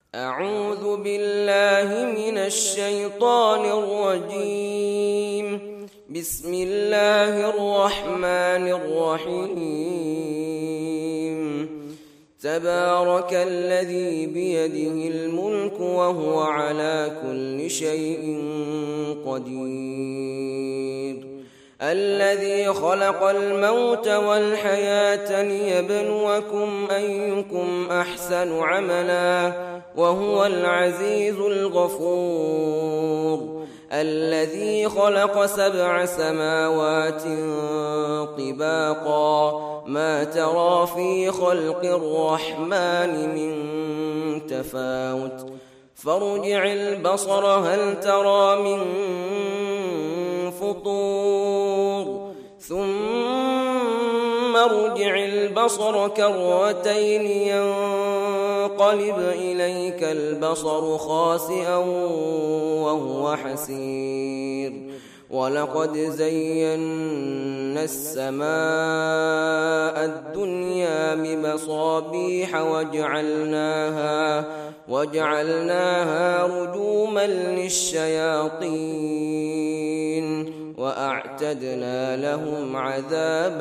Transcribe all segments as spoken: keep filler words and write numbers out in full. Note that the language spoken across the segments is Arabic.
أعوذ بالله من الشيطان الرجيم. بسم الله الرحمن الرحيم. تبارك الذي بيده الملك وهو على كل شيء قدير. الذي خلق الموت والحياة ليبلوكم أيكم أحسن عملا وهو العزيز الغفور. الذي خلق سبع سماوات طباقا ما ترى في خلق الرحمن من تفاوت فارجع البصر هل ترى من فطور ثم ارجع البصر كرتين ينقلب إليك البصر خاسئا وهو حسير. ولقد زينا السماء الدنيا بمصابيح وجعلناها وجعلناها رجوما للشياطين وأعتدنا لهم عذاب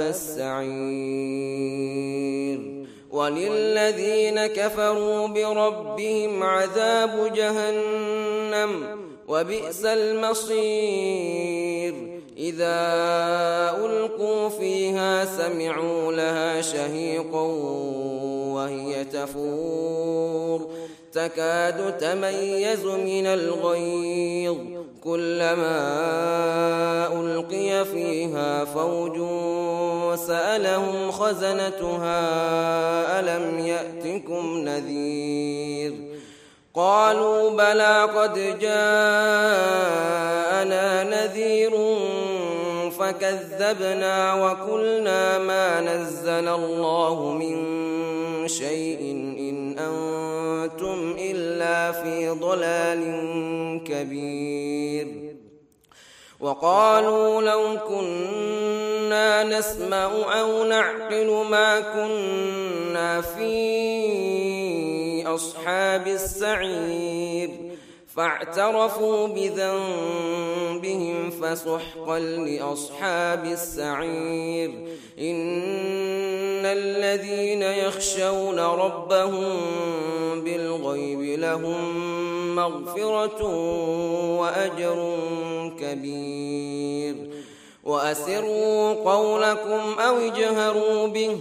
السعير. وللذين كفروا بربهم عذاب جهنم وبئس المصير. إذا ألقوا فيها سمعوا لها شهيقا وهي تفور تكاد تميز من الغيظ كلما ألقي فيها فوج سألهم خزنتها ألم يأتكم نذير قالوا بلى قد جاءنا نذير فكذبنا وقلنا ما نزل الله من شيء إن أنتم إلا في ضلال كبير. وقالوا لو كنا نسمع أو نعقل ما كنا في أصحاب السعير فاعترفوا بذنبهم فسحقا لأصحاب السعير. إن الذين يخشون ربهم بالغيب لهم مغفرة وأجر كبير. وأسروا قولكم أو اجهروا به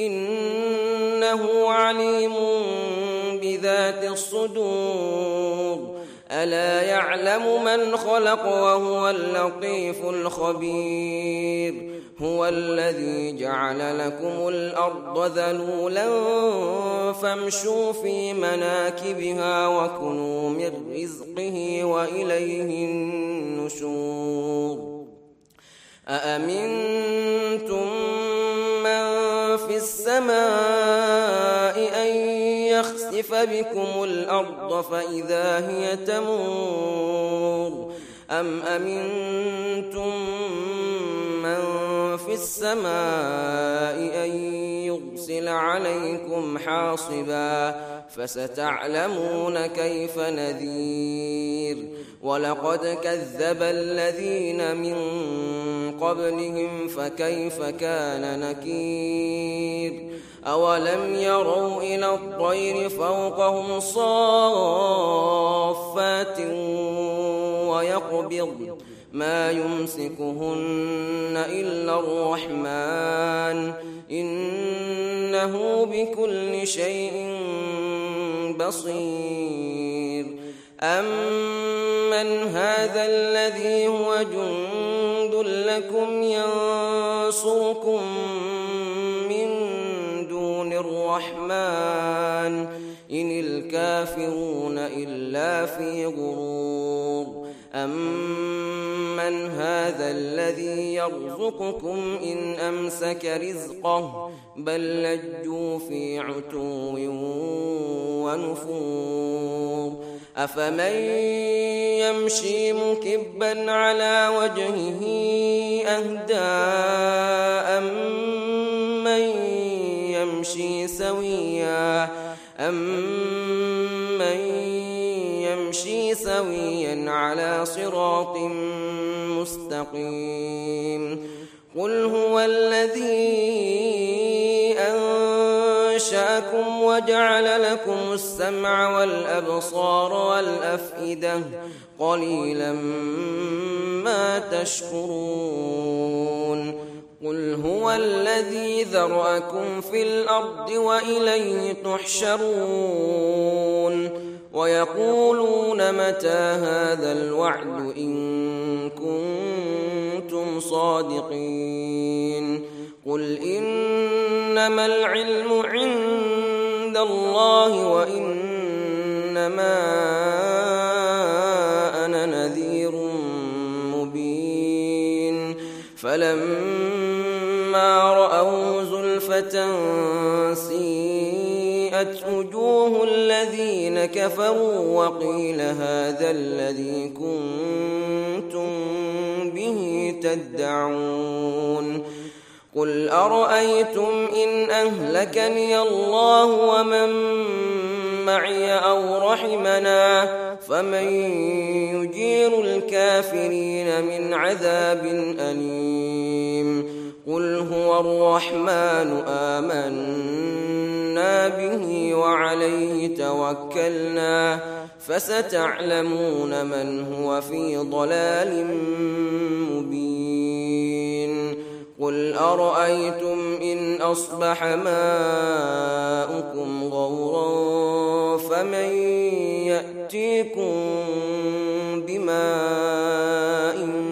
إنه عليم بذات الصدور. ألا يعلم من خلق وهو اللطيف الخبير. هو الذي جعل لكم الأرض ذلولا فامشوا في مناكبها وكلوا من رزقه وإليه النشور. أأمنتم من في السماء أن يخسف بكم الأرض فإذا هي تمور أم أمنتم من في السماء أن يرسل عليكم حاصبا فستعلمون كيف نذير. ولقد كذب الذين من قبلهم فكيف كان نكير. أولم يروا إلى الطير فوقهم صافات ويقبض ما يمسكهن إلا الرحمن إنه بكل شيء بصير. أمن هذا الذي هو جند لكم ينصركم من دون الرحمن إن الكافرون إلا في غرور. أمن هذا الذي يرزقكم إن أمسك رزقه بل لجوا في عتو ونفور. أفمن يمشي مكبا على وجهه أهدى أمن يمشي سويا أمن سويا على صراط مستقيم. قل هو الذي أنشأكم وجعل لكم السمع والأبصار والأفئدة قليلا ما تشكرون. قل هو الذي ذرأكم في الأرض وإليه تحشرون. ويقولون متى هذا الوعد إن كنتم صادقين. قل إنما العلم عند الله وإنما أنا نذير مبين. فلما رأوا زلفة سيئت وجوه الذين كفروا وقيل هذا الذي كنتم به تدعون. قل أرأيتم إن أهلكني الله ومن معي أو رحمنا فمن يجير الكافرين من عذاب أليم. قل هو الرحمن آمنا به وعليه توكلنا فستعلمون من هو في ضلال مبين. قل أرأيتم إن أصبح ماؤكم غورا فمن يأتيكم بماء